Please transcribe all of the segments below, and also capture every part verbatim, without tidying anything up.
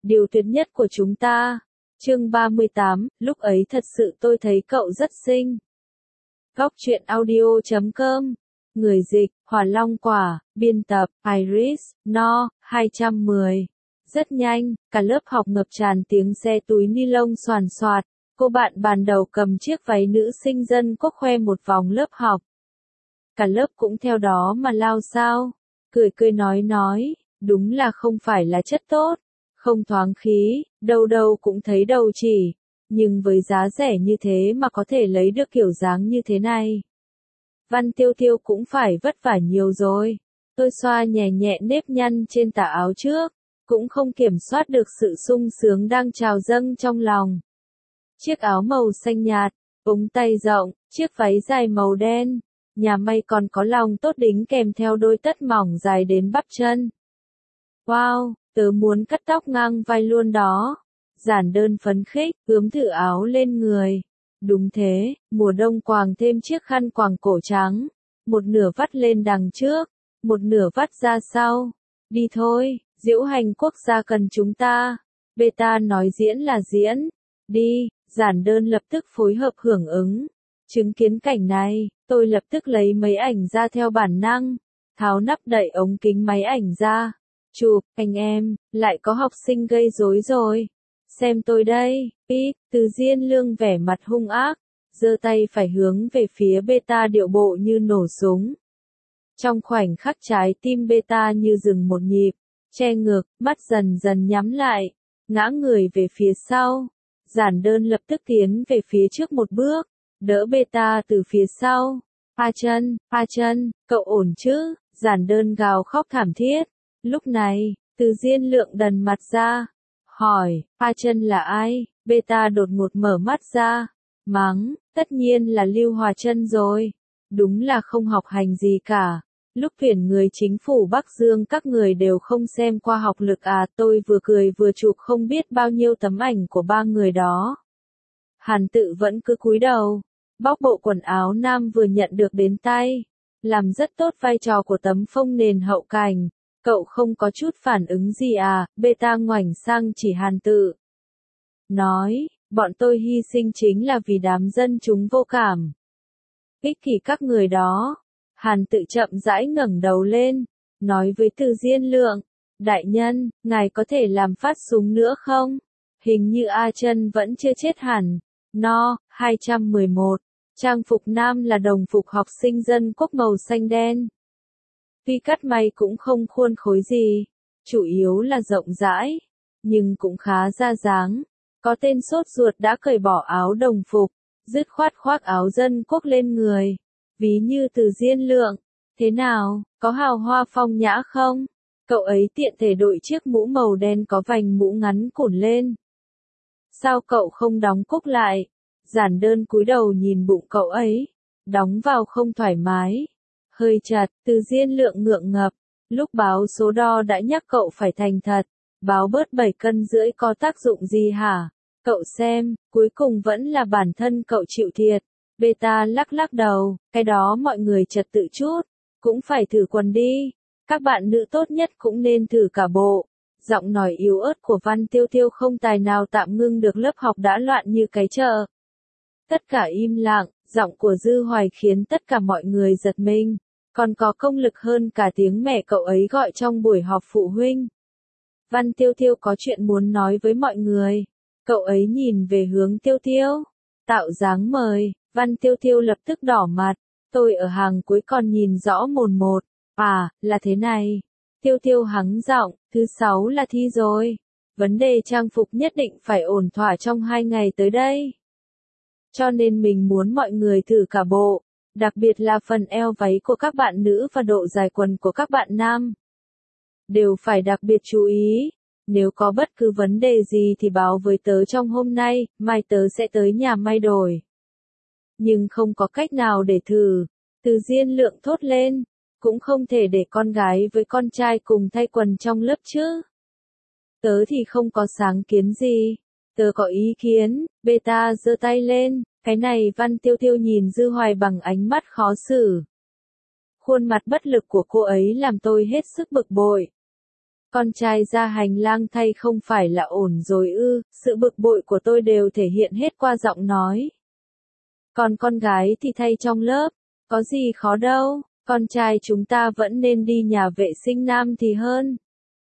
điều tuyệt nhất của chúng ta. Chương ba mươi tám, lúc ấy thật sự tôi thấy cậu rất xinh. Góc truyện audio chấm com. Người dịch, Hỏa Long Quả, biên tập, Iris, No, hai trăm mười. Rất nhanh, cả lớp học ngập tràn tiếng xe túi ni lông xoàn xoạt. Cô bạn bàn đầu cầm chiếc váy nữ sinh dân quốc khoe một vòng lớp học. Cả lớp cũng theo đó mà lao sao. Cười cười nói nói, đúng là không phải là chất tốt. Không thoáng khí, đâu đâu cũng thấy đầu chỉ. Nhưng với giá rẻ như thế mà có thể lấy được kiểu dáng như thế này. Văn Tiêu Tiêu cũng phải vất vả nhiều rồi. Tôi xoa nhẹ nhẹ nếp nhăn trên tà áo trước. Cũng không kiểm soát được sự sung sướng đang trào dâng trong lòng. Chiếc áo màu xanh nhạt, ống tay rộng, chiếc váy dài màu đen. Nhà may còn có lòng tốt đính kèm theo đôi tất mỏng dài đến bắp chân. Wow, tớ muốn cắt tóc ngang vai luôn đó. Giản đơn phấn khích, ướm thử áo lên người. Đúng thế, mùa đông quàng thêm chiếc khăn quàng cổ trắng. Một nửa vắt lên đằng trước, một nửa vắt ra sau. Đi thôi, diễu hành quốc gia cần chúng ta. Beta nói diễn là diễn. Đi, giản đơn lập tức phối hợp hưởng ứng. Chứng kiến cảnh này, tôi lập tức lấy mấy ảnh ra theo bản năng. Tháo nắp đậy ống kính máy ảnh ra. Chụp, anh em, lại có học sinh gây rối rồi. Xem tôi đây, Pete, Từ Diên Lương vẻ mặt hung ác, giơ tay phải hướng về phía Beta điệu bộ như nổ súng. Trong khoảnh khắc trái tim Beta như dừng một nhịp, che ngực, mắt dần dần nhắm lại, ngã người về phía sau. Giản đơn lập tức tiến về phía trước một bước, đỡ Beta từ phía sau. A chân, A chân, cậu ổn chứ? Giản đơn gào khóc thảm thiết. Lúc này, Từ Diên Lượng đần mặt ra. Hỏi, A chân là ai? Beta đột ngột mở mắt ra. Mắng, tất nhiên là Lưu Hòa Chân rồi. Đúng là không học hành gì cả. Lúc tuyển người chính phủ Bắc Dương các người đều không xem qua học lực à. Tôi vừa cười vừa chụp không biết bao nhiêu tấm ảnh của ba người đó. Hàn Tự vẫn cứ cúi đầu. Bóc bộ quần áo nam vừa nhận được đến tay. Làm rất tốt vai trò của tấm phông nền hậu cảnh. Cậu không có chút phản ứng gì à? Beta ngoảnh sang chỉ Hàn Tự. Nói, bọn tôi hy sinh chính là vì đám dân chúng vô cảm. Ích kỷ các người đó. Hàn Tự chậm rãi ngẩng đầu lên, nói với Từ Diên Lượng. Đại nhân, ngài có thể làm phát súng nữa không? Hình như A chân vẫn chưa chết hẳn. No, hai trăm mười một. Trang phục nam là đồng phục học sinh dân quốc màu xanh đen. Tuy cắt may cũng không khuôn khối gì, chủ yếu là rộng rãi, nhưng cũng khá ra dáng. Có tên sốt ruột đã cởi bỏ áo đồng phục, dứt khoát khoác áo dân quốc lên người. Ví như Từ Diên Lượng, thế nào, có hào hoa phong nhã không? Cậu ấy tiện thể đội chiếc mũ màu đen có vành mũ ngắn cổn lên. Sao cậu không đóng cúc lại? Giản đơn cúi đầu nhìn bụng cậu ấy, đóng vào không thoải mái. Hơi chặt, Từ Diên Lượng ngượng ngập, lúc báo số đo đã nhắc cậu phải thành thật, báo bớt bảy cân rưỡi có tác dụng gì hả? Cậu xem, cuối cùng vẫn là bản thân cậu chịu thiệt. Beta lắc lắc đầu, cái đó mọi người trật tự chút, cũng phải thử quần đi. Các bạn nữ tốt nhất cũng nên thử cả bộ. Giọng nói yếu ớt của Văn Tiêu Tiêu không tài nào tạm ngưng được lớp học đã loạn như cái chợ. Tất cả im lặng, giọng của Dư Hoài khiến tất cả mọi người giật mình. Còn có công lực hơn cả tiếng mẹ cậu ấy gọi trong buổi họp phụ huynh. Văn Tiêu Tiêu có chuyện muốn nói với mọi người. Cậu ấy nhìn về hướng Tiêu Tiêu. Tạo dáng mời, Văn Tiêu Tiêu lập tức đỏ mặt. Tôi ở hàng cuối còn nhìn rõ mồn một. À, là thế này. Tiêu Tiêu hắng giọng, thứ sáu là thi rồi. Vấn đề trang phục nhất định phải ổn thỏa trong hai ngày tới đây. Cho nên mình muốn mọi người thử cả bộ. Đặc biệt là phần eo váy của các bạn nữ và độ dài quần của các bạn nam. Đều phải đặc biệt chú ý. Nếu có bất cứ vấn đề gì thì báo với tớ trong hôm nay, mai tớ sẽ tới nhà may đổi. Nhưng không có cách nào để thử. Từ Diên Lượng thốt lên. Cũng không thể để con gái với con trai cùng thay quần trong lớp chứ. Tớ thì không có sáng kiến gì. Tớ có ý kiến. Beta giơ tay lên. Cái này Văn Tiêu Tiêu nhìn Dư Hoài bằng ánh mắt khó xử. Khuôn mặt bất lực của cô ấy làm tôi hết sức bực bội. Con trai ra hành lang thay không phải là ổn rồi ư, sự bực bội của tôi đều thể hiện hết qua giọng nói. Còn con gái thì thay trong lớp, có gì khó đâu, con trai chúng ta vẫn nên đi nhà vệ sinh nam thì hơn.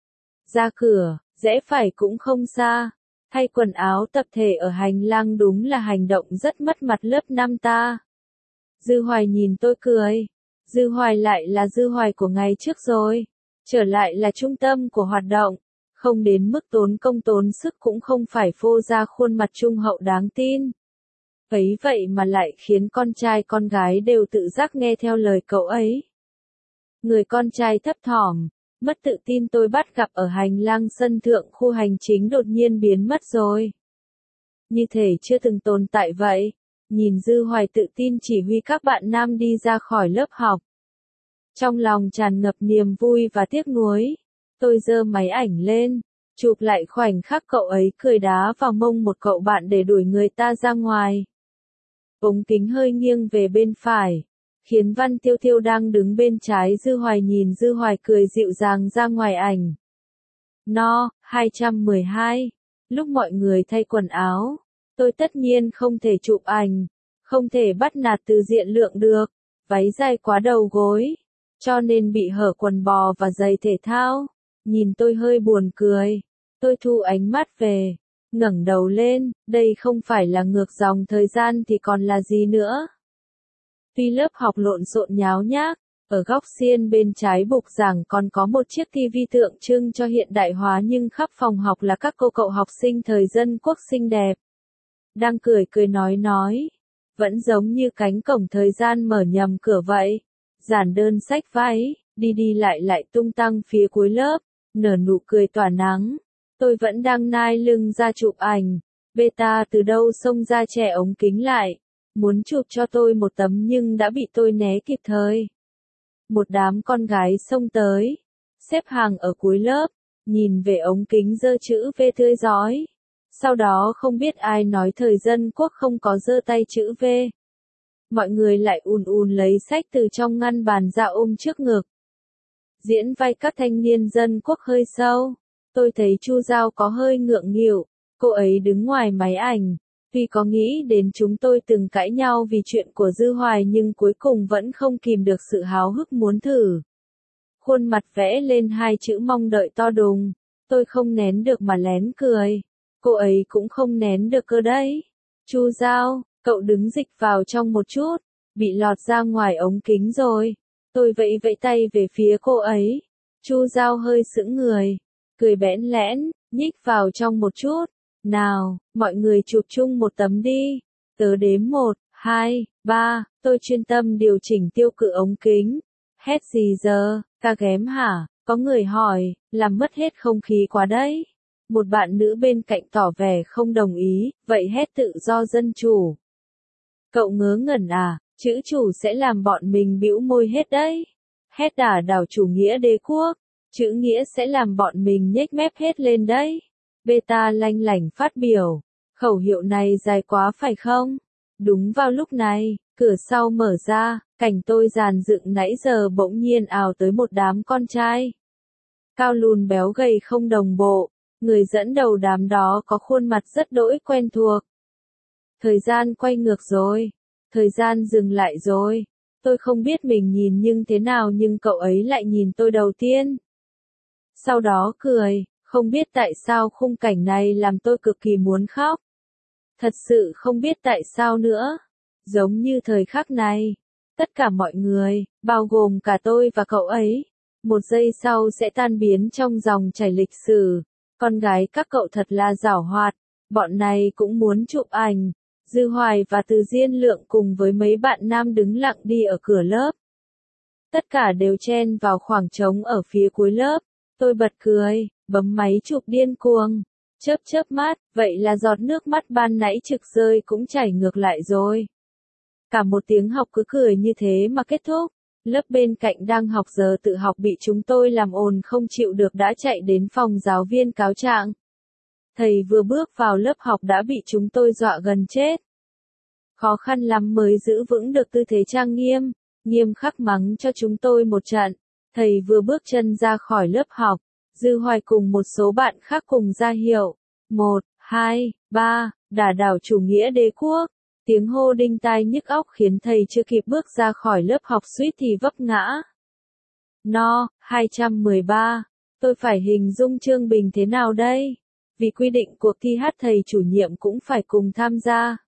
Ra cửa, rẽ phải cũng không xa, thay quần áo tập thể ở hành lang đúng là hành động rất mất mặt lớp năm ta. Dư Hoài nhìn tôi cười, Dư Hoài lại là Dư Hoài của ngày trước rồi, trở lại là trung tâm của hoạt động, không đến mức tốn công tốn sức cũng không phải phô ra khuôn mặt trung hậu đáng tin. Ấy vậy mà lại khiến con trai con gái đều tự giác nghe theo lời cậu ấy. Người con trai thấp thỏm, mất tự tin tôi bắt gặp ở hành lang sân thượng khu hành chính đột nhiên biến mất rồi. Như thể chưa từng tồn tại vậy, nhìn Dư Hoài tự tin chỉ huy các bạn nam đi ra khỏi lớp học. Trong lòng tràn ngập niềm vui và tiếc nuối, tôi giơ máy ảnh lên, chụp lại khoảnh khắc cậu ấy cười đá vào mông một cậu bạn để đuổi người ta ra ngoài. Ống kính hơi nghiêng về bên phải, khiến Văn Tiêu Tiêu đang đứng bên trái Dư Hoài nhìn Dư Hoài cười dịu dàng ra ngoài ảnh. No, hai trăm mười hai. Lúc mọi người thay quần áo, tôi tất nhiên không thể chụp ảnh, không thể bắt nạt từ diện lượng được, váy dài quá đầu gối, cho nên bị hở quần bò và giày thể thao. Nhìn tôi hơi buồn cười, tôi thu ánh mắt về, ngẩng đầu lên, đây không phải là ngược dòng thời gian thì còn là gì nữa. Tuy lớp học lộn xộn nháo nhác, ở góc xiên bên trái bục giảng còn có một chiếc tivi tượng trưng cho hiện đại hóa nhưng khắp phòng học là các cô cậu học sinh thời dân quốc xinh đẹp. Đang cười cười nói nói, vẫn giống như cánh cổng thời gian mở nhầm cửa vậy. Giản đơn xách váy, đi đi lại lại tung tăng phía cuối lớp, nở nụ cười tỏa nắng. Tôi vẫn đang nai lưng ra chụp ảnh, beta từ đâu xông ra chè ống kính lại, muốn chụp cho tôi một tấm nhưng đã bị tôi né kịp thời. Một đám con gái xông tới, xếp hàng ở cuối lớp, nhìn về ống kính giơ chữ V tươi rói. Sau đó không biết ai nói thời dân quốc không có giơ tay chữ V. Mọi người lại ùn ùn lấy sách từ trong ngăn bàn ra ôm trước ngực. Diễn vai các thanh niên dân quốc hơi sâu. Tôi thấy Chu Giao có hơi ngượng nghịu, cô ấy đứng ngoài máy ảnh. Tuy có nghĩ đến chúng tôi từng cãi nhau vì chuyện của Dư Hoài nhưng cuối cùng vẫn không kìm được sự háo hức muốn thử. Khuôn mặt vẽ lên hai chữ mong đợi to đùng. Tôi không nén được mà lén cười. Cô ấy cũng không nén được cơ đấy. Chu Giao, cậu đứng dịch vào trong một chút, bị lọt ra ngoài ống kính rồi. Tôi vẫy vẫy tay về phía cô ấy. Chu Giao hơi sững người, cười bẽn lẽn, nhích vào trong một chút. Nào, mọi người chụp chung một tấm đi. Tớ đếm một, hai, ba, tôi chuyên tâm điều chỉnh tiêu cự ống kính. Hét gì giờ, ca ghém hả? Có người hỏi, làm mất hết không khí quá đấy. Một bạn nữ bên cạnh tỏ vẻ không đồng ý, vậy hét tự do dân chủ. Cậu ngớ ngẩn à, chữ chủ sẽ làm bọn mình bĩu môi hết đấy. Hét đả đảo chủ nghĩa đế quốc, chữ nghĩa sẽ làm bọn mình nhếch mép hết lên đấy. Beta lanh lảnh phát biểu, khẩu hiệu này dài quá phải không? Đúng vào lúc này, cửa sau mở ra, cảnh tôi dàn dựng nãy giờ bỗng nhiên ào tới một đám con trai. Cao lùn béo gầy không đồng bộ, người dẫn đầu đám đó có khuôn mặt rất đỗi quen thuộc. Thời gian quay ngược rồi, thời gian dừng lại rồi. Tôi không biết mình nhìn nhưng thế nào nhưng cậu ấy lại nhìn tôi đầu tiên. Sau đó cười, không biết tại sao khung cảnh này làm tôi cực kỳ muốn khóc. Thật sự không biết tại sao nữa. Giống như thời khắc này, tất cả mọi người, bao gồm cả tôi và cậu ấy, một giây sau sẽ tan biến trong dòng chảy lịch sử. Con gái các cậu thật là giảo hoạt, bọn này cũng muốn chụp ảnh. Dư Hoài và Từ Diên Lượng cùng với mấy bạn nam đứng lặng đi ở cửa lớp. Tất cả đều chen vào khoảng trống ở phía cuối lớp. Tôi bật cười, bấm máy chụp điên cuồng, chớp chớp mắt, vậy là giọt nước mắt ban nãy trực rơi cũng chảy ngược lại rồi. Cả một tiếng học cứ cười như thế mà kết thúc. Lớp bên cạnh đang học giờ tự học bị chúng tôi làm ồn không chịu được đã chạy đến phòng giáo viên cáo trạng. Thầy vừa bước vào lớp học đã bị chúng tôi dọa gần chết. Khó khăn lắm mới giữ vững được tư thế trang nghiêm, nghiêm khắc mắng cho chúng tôi một trận. Thầy vừa bước chân ra khỏi lớp học, Dư Hoài cùng một số bạn khác cùng ra hiệu. Một, hai, ba, đả đảo chủ nghĩa đế quốc. Tiếng hô đinh tai nhức óc khiến thầy chưa kịp bước ra khỏi lớp học suýt thì vấp ngã. No, hai trăm mười ba. Tôi phải hình dung Trương Bình thế nào đây? Vì quy định cuộc thi hát thầy chủ nhiệm cũng phải cùng tham gia.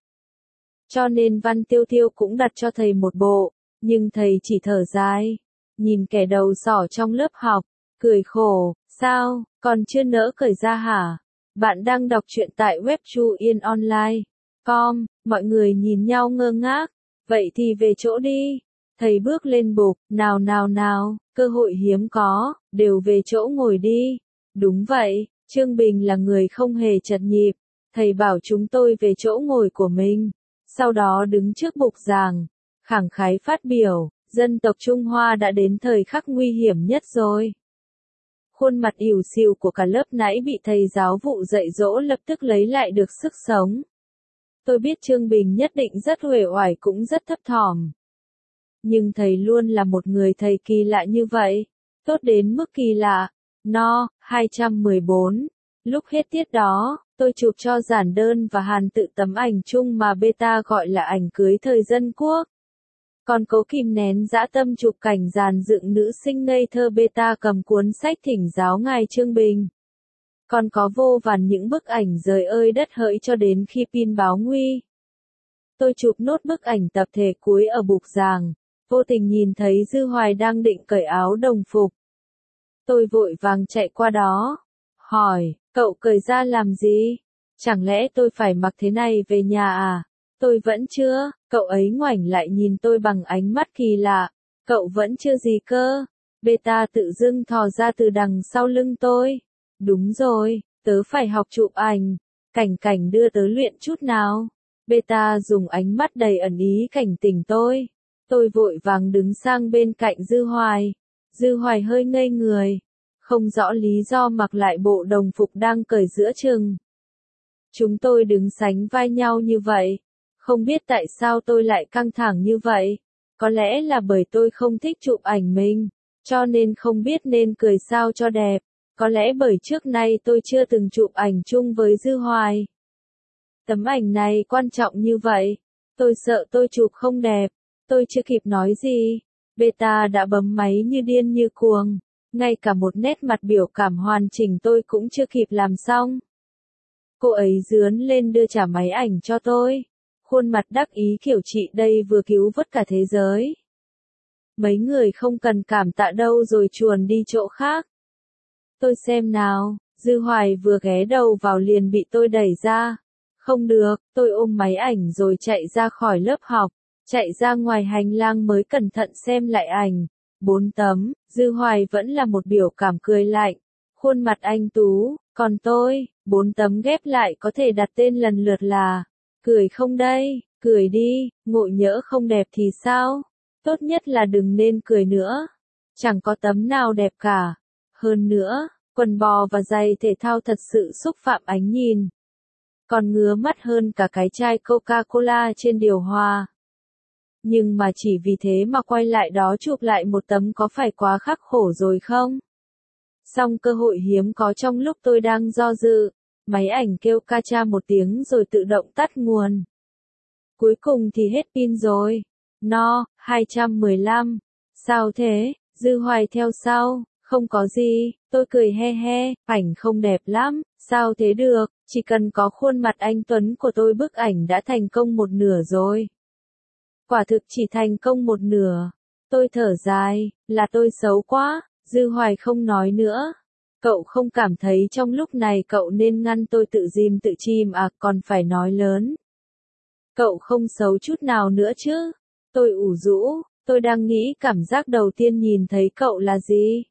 Cho nên Văn Tiêu Tiêu cũng đặt cho thầy một bộ, nhưng thầy chỉ thở dài. Nhìn kẻ đầu sỏ trong lớp học, cười khổ, sao, còn chưa nỡ cởi ra hả? Bạn đang đọc truyện tại web chu yên online chấm com, mọi người nhìn nhau ngơ ngác. Vậy thì về chỗ đi. Thầy bước lên bục, nào nào nào, cơ hội hiếm có, đều về chỗ ngồi đi. Đúng vậy, Trương Bình là người không hề chật nhịp. Thầy bảo chúng tôi về chỗ ngồi của mình. Sau đó đứng trước bục giảng, khẳng khái phát biểu, dân tộc Trung Hoa đã đến thời khắc nguy hiểm nhất rồi. Khuôn mặt ỉu xìu của cả lớp nãy bị thầy giáo vụ dạy dỗ lập tức lấy lại được sức sống. Tôi biết Trương Bình nhất định rất uể oải cũng rất thấp thỏm. Nhưng thầy luôn là một người thầy kỳ lạ như vậy, tốt đến mức kỳ lạ. No, hai trăm mười bốn. Lúc hết tiết đó, tôi chụp cho giản đơn và Hàn tự tấm ảnh chung mà beta gọi là ảnh cưới thời dân quốc. Còn Cố kìm nén dã tâm chụp cảnh dàn dựng nữ sinh ngây thơ beta cầm cuốn sách thỉnh giáo ngài Trương Bình. Còn có vô vàn những bức ảnh rời ơi đất hỡi cho đến khi pin báo nguy. Tôi chụp nốt bức ảnh tập thể cuối ở bục giảng, vô tình nhìn thấy Dư Hoài đang định cởi áo đồng phục. Tôi vội vàng chạy qua đó, hỏi, cậu cởi ra làm gì? Chẳng lẽ tôi phải mặc thế này về nhà à? Tôi vẫn chưa, cậu ấy ngoảnh lại nhìn tôi bằng ánh mắt kỳ lạ, cậu vẫn chưa gì cơ? Beta tự dưng thò ra từ đằng sau lưng tôi. Đúng rồi, tớ phải học chụp ảnh, Cảnh Cảnh đưa tớ luyện chút nào. Beta dùng ánh mắt đầy ẩn ý cảnh tỉnh tôi. Tôi vội vàng đứng sang bên cạnh Dư Hoài. Dư Hoài hơi ngây người, không rõ lý do mặc lại bộ đồng phục đang cởi giữa chừng. Chúng tôi đứng sánh vai nhau như vậy. Không biết tại sao tôi lại căng thẳng như vậy. Có lẽ là bởi tôi không thích chụp ảnh mình, cho nên không biết nên cười sao cho đẹp. Có lẽ bởi trước nay tôi chưa từng chụp ảnh chung với Dư Hoài. Tấm ảnh này quan trọng như vậy. Tôi sợ tôi chụp không đẹp. Tôi chưa kịp nói gì. Beta đã bấm máy như điên như cuồng. Ngay cả một nét mặt biểu cảm hoàn chỉnh tôi cũng chưa kịp làm xong. Cô ấy dướn lên đưa trả máy ảnh cho tôi. Khuôn mặt đắc ý kiểu chị đây vừa cứu vớt cả thế giới. Mấy người không cần cảm tạ đâu rồi chuồn đi chỗ khác. Tôi xem nào, Dư Hoài vừa ghé đầu vào liền bị tôi đẩy ra. Không được, tôi ôm máy ảnh rồi chạy ra khỏi lớp học. Chạy ra ngoài hành lang mới cẩn thận xem lại ảnh. Bốn tấm, Dư Hoài vẫn là một biểu cảm cười lạnh. Khuôn mặt anh tú, còn tôi, bốn tấm ghép lại có thể đặt tên lần lượt là. Cười không đây, cười đi, ngộ nhỡ không đẹp thì sao? Tốt nhất là đừng nên cười nữa. Chẳng có tấm nào đẹp cả. Hơn nữa, quần bò và giày thể thao thật sự xúc phạm ánh nhìn. Còn ngứa mắt hơn cả cái chai Coca-Cola trên điều hòa. Nhưng mà chỉ vì thế mà quay lại đó chụp lại một tấm có phải quá khắc khổ rồi không? Xong cơ hội hiếm có trong lúc tôi đang do dự, máy ảnh kêu ca cha một tiếng rồi tự động tắt nguồn. Cuối cùng thì hết pin rồi. No, hai trăm mười lăm. Sao thế? Dư Hoài theo sau. Không có gì, tôi cười he he, ảnh không đẹp lắm, sao thế được, chỉ cần có khuôn mặt anh Tuấn của tôi bức ảnh đã thành công một nửa rồi. Quả thực chỉ thành công một nửa. Tôi thở dài, là tôi xấu quá. Dư Hoài không nói nữa. Cậu không cảm thấy trong lúc này cậu nên ngăn tôi tự dìm tự chìm à, còn phải nói lớn. Cậu không xấu chút nào nữa chứ. Tôi ủ rũ, tôi đang nghĩ cảm giác đầu tiên nhìn thấy cậu là gì?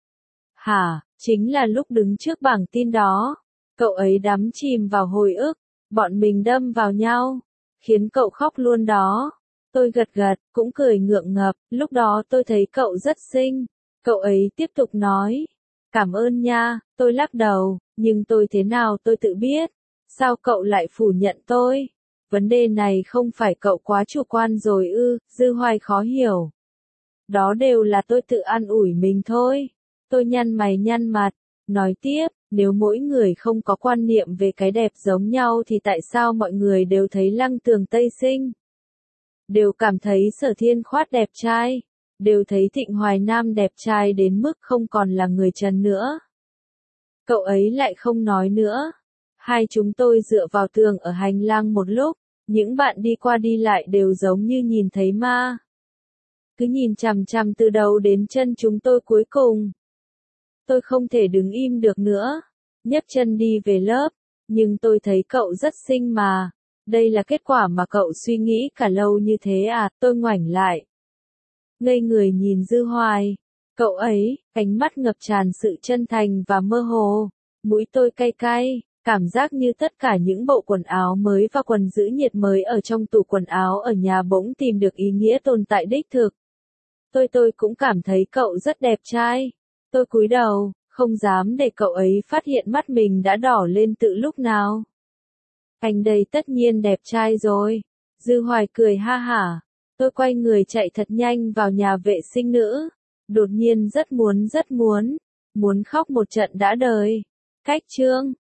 Hả, chính là lúc đứng trước bảng tin đó. Cậu ấy đắm chìm vào hồi ức, bọn mình đâm vào nhau, khiến cậu khóc luôn đó. Tôi gật gật, cũng cười ngượng ngập, lúc đó tôi thấy cậu rất xinh. Cậu ấy tiếp tục nói, cảm ơn nha, tôi lắc đầu, nhưng tôi thế nào tôi tự biết. Sao cậu lại phủ nhận tôi? Vấn đề này không phải cậu quá chủ quan rồi ư? Dư Hoài khó hiểu. Đó đều là tôi tự an ủi mình thôi. Tôi nhăn mày nhăn mặt, Nói tiếp, nếu mỗi người không có quan niệm về cái đẹp giống nhau thì tại sao mọi người đều thấy Lăng Tường Tây xinh? Đều cảm thấy Sở Thiên Khoát đẹp trai? Đều thấy Thịnh Hoài Nam đẹp trai đến mức không còn là người trần nữa? Cậu ấy lại không nói nữa. Hai chúng tôi dựa vào tường ở hành lang một lúc, những bạn đi qua đi lại đều giống như nhìn thấy ma. Cứ nhìn chằm chằm từ đầu đến chân chúng tôi cuối cùng. Tôi không thể đứng im được nữa, nhấc chân đi về lớp, nhưng tôi thấy cậu rất xinh mà. Đây là kết quả mà cậu suy nghĩ cả lâu như thế à? Tôi ngoảnh lại, ngây người nhìn Dư Hoài. Cậu ấy, ánh mắt ngập tràn sự chân thành và mơ hồ. Mũi tôi cay cay, cảm giác như tất cả những bộ quần áo mới và quần giữ nhiệt mới ở trong tủ quần áo ở nhà bỗng tìm được ý nghĩa tồn tại đích thực. Tôi tôi cũng cảm thấy cậu rất đẹp trai. Tôi cúi đầu, không dám để cậu ấy phát hiện mắt mình đã đỏ lên từ lúc nào. Anh đây tất nhiên đẹp trai rồi. Dư Hoài cười ha hả. Tôi quay người chạy thật nhanh vào nhà vệ sinh nữ. Đột nhiên rất muốn rất muốn, muốn khóc một trận đã đời. Cách chương